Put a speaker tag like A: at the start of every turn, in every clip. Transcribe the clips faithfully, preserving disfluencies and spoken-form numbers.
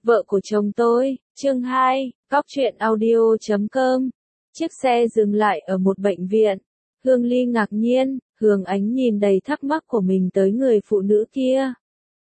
A: vợ của chồng tôi, chương hai, góc truyện audio chấm com. Chiếc xe dừng lại ở một bệnh viện. Hương Ly ngạc nhiên, Hương Ánh nhìn đầy thắc mắc của mình tới người phụ nữ kia.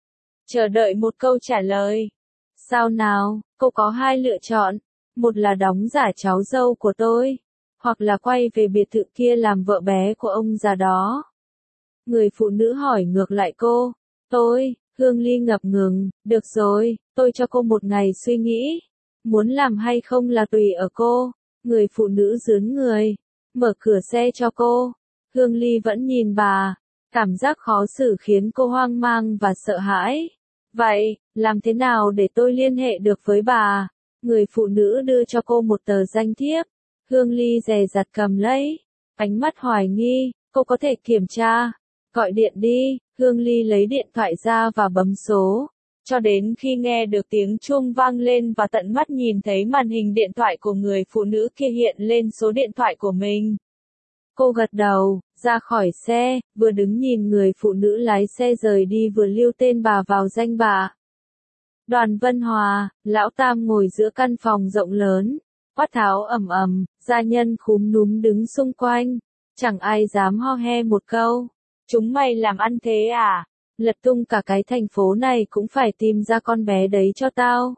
A: Chờ đợi một câu trả lời. Sao nào, cô có hai lựa chọn. Một là đóng giả cháu dâu của tôi, hoặc là quay về biệt thự kia làm vợ bé của ông già đó. Người phụ nữ hỏi ngược lại cô. Tôi, Hương Ly ngập ngừng, được rồi, tôi cho cô một ngày suy nghĩ. Muốn làm hay không là tùy ở cô. Người phụ nữ rướn người, mở cửa xe cho cô. Hương Ly vẫn nhìn bà, cảm giác khó xử khiến cô hoang mang và sợ hãi. Vậy, làm thế nào để tôi liên hệ được với bà? Người phụ nữ đưa cho cô một tờ danh thiếp. Hương Ly dè dặt cầm lấy, ánh mắt hoài nghi, cô có thể kiểm tra. Gọi điện đi, Hương Ly lấy điện thoại ra và bấm số. Cho đến khi nghe được tiếng chuông vang lên và tận mắt nhìn thấy màn hình điện thoại của người phụ nữ kia hiện lên số điện thoại của mình. Cô gật đầu, ra khỏi xe, vừa đứng nhìn người phụ nữ lái xe rời đi vừa lưu tên bà vào danh bạ. Đoàn Vân Hòa, lão Tam ngồi giữa căn phòng rộng lớn, quát tháo ầm ầm, gia nhân khúm núm đứng xung quanh, chẳng ai dám ho he một câu. Chúng mày làm ăn thế à? Lật tung cả cái thành phố này cũng phải tìm ra con bé đấy cho tao.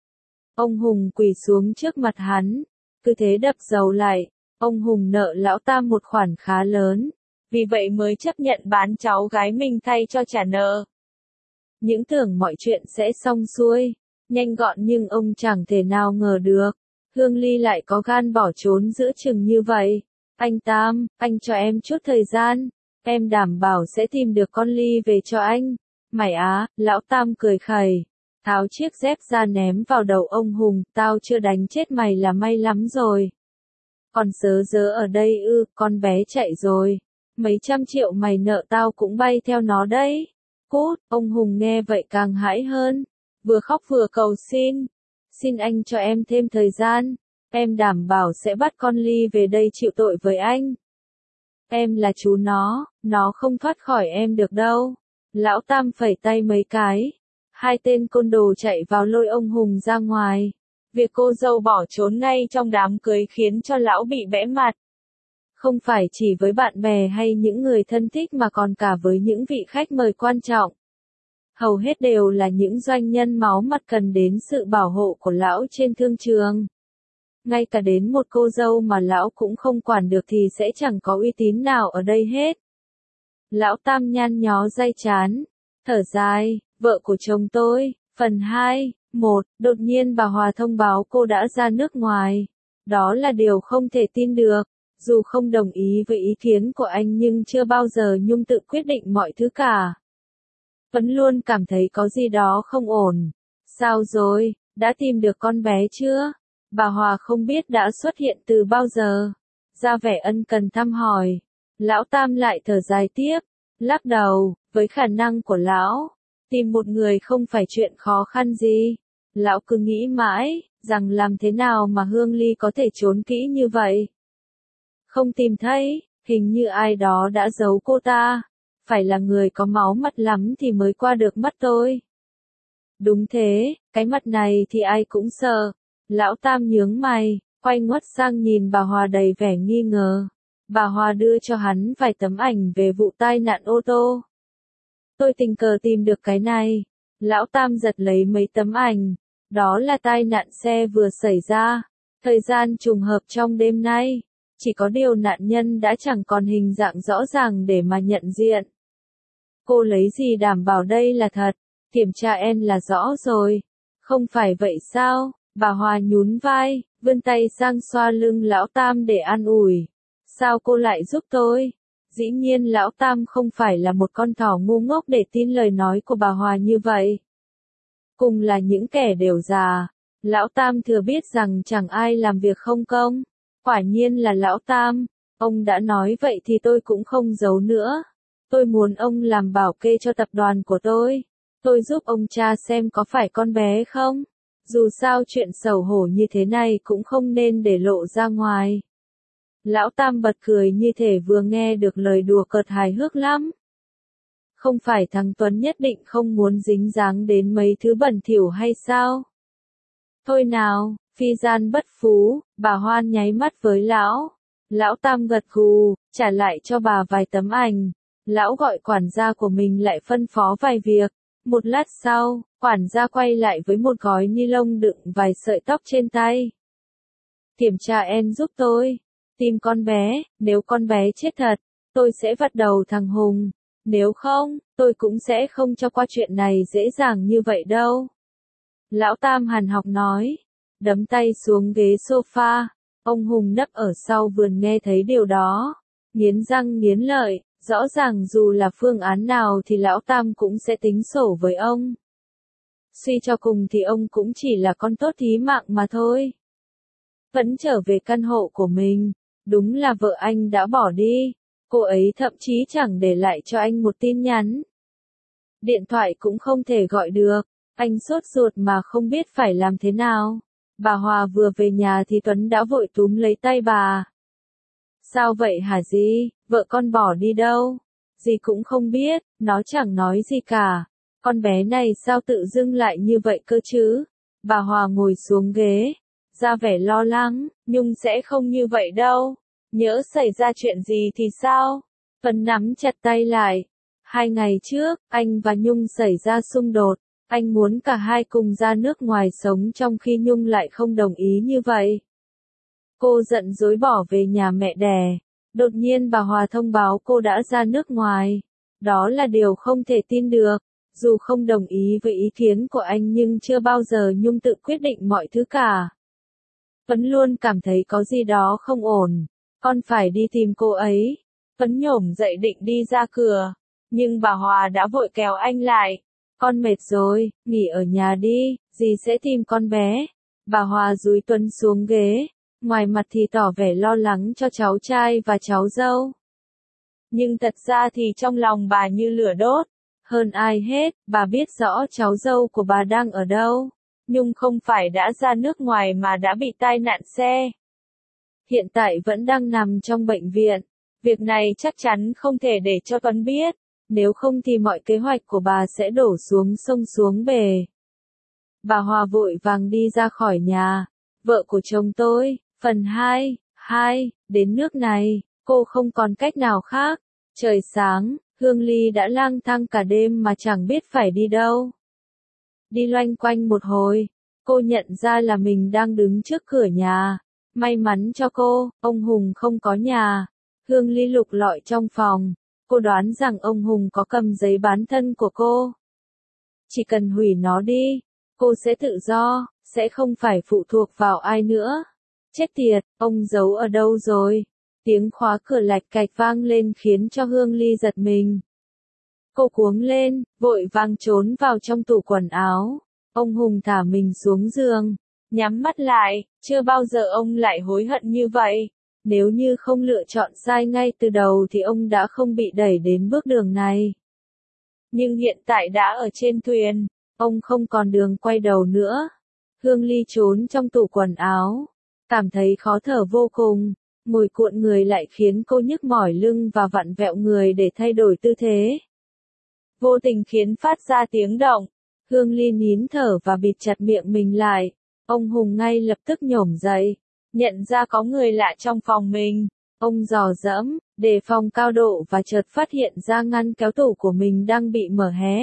A: Ông Hùng quỳ xuống trước mặt hắn, cứ thế đập dầu lại. Ông Hùng nợ lão Tam một khoản khá lớn, vì vậy mới chấp nhận bán cháu gái mình thay cho trả nợ. Những tưởng mọi chuyện sẽ xong xuôi, nhanh gọn nhưng ông chẳng thể nào ngờ được. Hương Ly lại có gan bỏ trốn giữa chừng như vậy. Anh Tam, anh cho em chút thời gian. Em đảm bảo sẽ tìm được con Ly về cho anh. Mày á, lão Tam cười khẩy, tháo chiếc dép ra ném vào đầu ông Hùng. Tao chưa đánh chết mày là may lắm rồi. Còn sớ dớ ở đây ư, con bé chạy rồi. Mấy trăm triệu mày nợ tao cũng bay theo nó đấy. Cút, ông Hùng nghe vậy càng hãi hơn. Vừa khóc vừa cầu xin. Xin anh cho em thêm thời gian. Em đảm bảo sẽ bắt con Ly về đây chịu tội với anh. Em là chú nó, nó không thoát khỏi em được đâu. Lão Tam phẩy tay mấy cái. Hai tên côn đồ chạy vào lôi ông Hùng ra ngoài. Việc cô dâu bỏ trốn ngay trong đám cưới khiến cho lão bị bẽ mặt. Không phải chỉ với bạn bè hay những người thân thích mà còn cả với những vị khách mời quan trọng. Hầu hết đều là những doanh nhân máu mặt cần đến sự bảo hộ của lão trên thương trường. Ngay cả đến một cô dâu mà lão cũng không quản được thì sẽ chẳng có uy tín nào ở đây hết. Lão Tam nhăn nhó day chán, thở dài, vợ của chồng tôi, phần hai, một, đột nhiên bà Hòa thông báo cô đã ra nước ngoài. Đó là điều không thể tin được, dù không đồng ý với ý kiến của anh nhưng chưa bao giờ Nhung tự quyết định mọi thứ cả. Vẫn luôn cảm thấy có gì đó không ổn. Sao rồi, đã tìm được con bé chưa? Bà Hòa không biết đã xuất hiện từ bao giờ. Ra vẻ ân cần thăm hỏi. Lão Tam lại thở dài tiếp, lắc đầu, với khả năng của lão, tìm một người không phải chuyện khó khăn gì. Lão cứ nghĩ mãi, rằng làm thế nào mà Hương Ly có thể trốn kỹ như vậy. Không tìm thấy, hình như ai đó đã giấu cô ta. Phải là người có máu mặt lắm thì mới qua được mắt tôi. Đúng thế, cái mặt này thì ai cũng sợ. Lão Tam nhướng mày, quay ngoắt sang nhìn bà Hòa đầy vẻ nghi ngờ. Bà Hòa đưa cho hắn vài tấm ảnh về vụ tai nạn ô tô. Tôi tình cờ tìm được cái này. Lão Tam giật lấy mấy tấm ảnh. Đó là tai nạn xe vừa xảy ra. Thời gian trùng hợp trong đêm nay. Chỉ có điều nạn nhân đã chẳng còn hình dạng rõ ràng để mà nhận diện. Cô lấy gì đảm bảo đây là thật? Kiểm tra en là rõ rồi. Không phải vậy sao? Bà Hòa nhún vai, vươn tay sang xoa lưng lão Tam để an ủi. Sao cô lại giúp tôi? Dĩ nhiên lão Tam không phải là một con thỏ ngu ngốc để tin lời nói của bà Hòa như vậy. Cùng là những kẻ đều già, lão Tam thừa biết rằng chẳng ai làm việc không công. Quả nhiên là lão Tam, ông đã nói vậy thì tôi cũng không giấu nữa. Tôi muốn ông làm bảo kê cho tập đoàn của tôi. Tôi giúp ông tra xem có phải con bé không. Dù sao chuyện xấu hổ như thế này cũng không nên để lộ ra ngoài. Lão Tam bật cười như thể vừa nghe được lời đùa cợt hài hước lắm. Không phải thằng Tuấn nhất định không muốn dính dáng đến mấy thứ bẩn thỉu hay sao? Thôi nào, phi gian bất phú, bà Hoan nháy mắt với lão. Lão Tam gật gù, trả lại cho bà vài tấm ảnh. Lão gọi quản gia của mình lại phân phó vài việc. Một lát sau, quản gia quay lại với một gói ni lông đựng vài sợi tóc trên tay. Kiểm tra en giúp tôi. Tìm con bé, nếu con bé chết thật, tôi sẽ vặt đầu thằng Hùng. Nếu không, tôi cũng sẽ không cho qua chuyện này dễ dàng như vậy đâu. Lão Tam hàn học nói, đấm tay xuống ghế sofa. Ông Hùng nấp ở sau vườn nghe thấy điều đó. Nghiến răng nghiến lợi, rõ ràng dù là phương án nào thì Lão Tam cũng sẽ tính sổ với ông. Suy cho cùng thì ông cũng chỉ là con tốt thí mạng mà thôi. Vẫn trở về căn hộ của mình, đúng là vợ anh đã bỏ đi. Cô ấy thậm chí chẳng để lại cho anh một tin nhắn. Điện thoại cũng không thể gọi được, anh sốt ruột mà không biết phải làm thế nào. Bà Hòa vừa về nhà thì Tuấn đã vội túm lấy tay bà. Sao vậy hả dì, vợ con bỏ đi đâu? Dì cũng không biết, nó chẳng nói gì cả. Con bé này sao tự dưng lại như vậy cơ chứ? Bà Hòa ngồi xuống ghế, ra vẻ lo lắng, Nhung sẽ không như vậy đâu. Nhỡ xảy ra chuyện gì thì sao? Tuấn nắm chặt tay lại. Hai ngày trước, anh và Nhung xảy ra xung đột. Anh muốn cả hai cùng ra nước ngoài sống trong khi Nhung lại không đồng ý như vậy. Cô giận dỗi bỏ về nhà mẹ đẻ. Đột nhiên bà Hòa thông báo cô đã ra nước ngoài. Đó là điều không thể tin được. Dù không đồng ý với ý kiến của anh nhưng chưa bao giờ Nhung tự quyết định mọi thứ cả. Tuấn luôn cảm thấy có gì đó không ổn. Con phải đi tìm cô ấy. Tuấn nhổm dậy định đi ra cửa. Nhưng bà Hòa đã vội kéo anh lại. Con mệt rồi, nghỉ ở nhà đi, dì sẽ tìm con bé. Bà Hòa dúi Tuấn xuống ghế, ngoài mặt thì tỏ vẻ lo lắng cho cháu trai và cháu dâu. Nhưng thật ra thì trong lòng bà như lửa đốt. Hơn ai hết, bà biết rõ cháu dâu của bà đang ở đâu. Nhung không phải đã ra nước ngoài mà đã bị tai nạn xe. Hiện tại vẫn đang nằm trong bệnh viện. Việc này chắc chắn không thể để cho Tuấn biết. Nếu không thì mọi kế hoạch của bà sẽ đổ xuống sông xuống bể. Bà Hòa vội vàng đi ra khỏi nhà. Vợ của chồng tôi, phần hai, hai, đến nước này, cô không còn cách nào khác. Trời sáng, Hương Ly đã lang thang cả đêm mà chẳng biết phải đi đâu. Đi loanh quanh một hồi, cô nhận ra là mình đang đứng trước cửa nhà. May mắn cho cô, ông Hùng không có nhà. Hương Ly lục lọi trong phòng. Cô đoán rằng ông Hùng có cầm giấy bán thân của cô. Chỉ cần hủy nó đi, cô sẽ tự do, sẽ không phải phụ thuộc vào ai nữa. Chết tiệt, ông giấu ở đâu rồi? Tiếng khóa cửa lạch cạch vang lên khiến cho Hương Ly giật mình. Cô cuống lên, vội vàng trốn vào trong tủ quần áo. Ông Hùng thả mình xuống giường, nhắm mắt lại, chưa bao giờ ông lại hối hận như vậy. Nếu như không lựa chọn sai ngay từ đầu thì ông đã không bị đẩy đến bước đường này. Nhưng hiện tại đã ở trên thuyền, ông không còn đường quay đầu nữa. Hương Ly trốn trong tủ quần áo, cảm thấy khó thở vô cùng, mùi cuộn người lại khiến cô nhức mỏi lưng và vặn vẹo người để thay đổi tư thế. Vô tình khiến phát ra tiếng động, Hương Ly nín thở và bịt chặt miệng mình lại. Ông Hùng ngay lập tức nhổm dậy. Nhận ra có người lạ trong phòng mình, ông dò dẫm, đề phòng cao độ và chợt phát hiện ra ngăn kéo tủ của mình đang bị mở hé.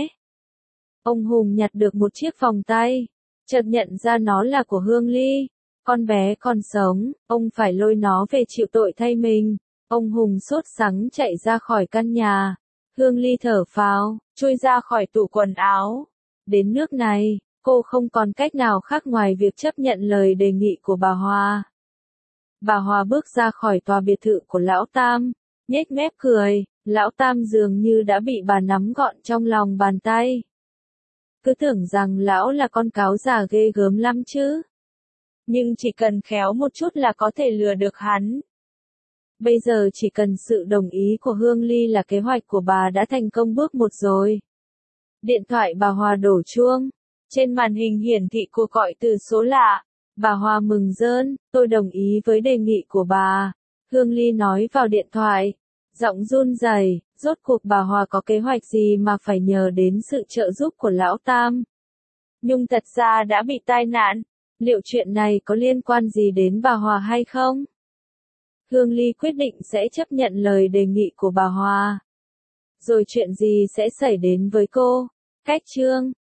A: Ông Hùng nhặt được một chiếc vòng tay, chợt nhận ra nó là của Hương Ly. Con bé còn sống, ông phải lôi nó về chịu tội thay mình. Ông Hùng sốt sắng chạy ra khỏi căn nhà. Hương Ly thở phào, chui ra khỏi tủ quần áo. Đến nước này, cô không còn cách nào khác ngoài việc chấp nhận lời đề nghị của bà Hòa. Bà Hòa bước ra khỏi tòa biệt thự của Lão Tam, nhếch mép cười, Lão Tam dường như đã bị bà nắm gọn trong lòng bàn tay. Cứ tưởng rằng Lão là con cáo già ghê gớm lắm chứ. Nhưng chỉ cần khéo một chút là có thể lừa được hắn. Bây giờ chỉ cần sự đồng ý của Hương Ly là kế hoạch của bà đã thành công bước một rồi. Điện thoại bà Hòa đổ chuông. Trên màn hình hiển thị cuộc gọi từ số lạ. Bà Hòa mừng rơn, tôi đồng ý với đề nghị của bà. Hương Ly nói vào điện thoại. Giọng run rẩy, rốt cuộc bà Hòa có kế hoạch gì mà phải nhờ đến sự trợ giúp của Lão Tam. Nhung thật ra đã bị tai nạn. Liệu chuyện này có liên quan gì đến bà Hòa hay không? Hương Ly quyết định sẽ chấp nhận lời đề nghị của bà Hòa. Rồi chuyện gì sẽ xảy đến với cô? Cách chương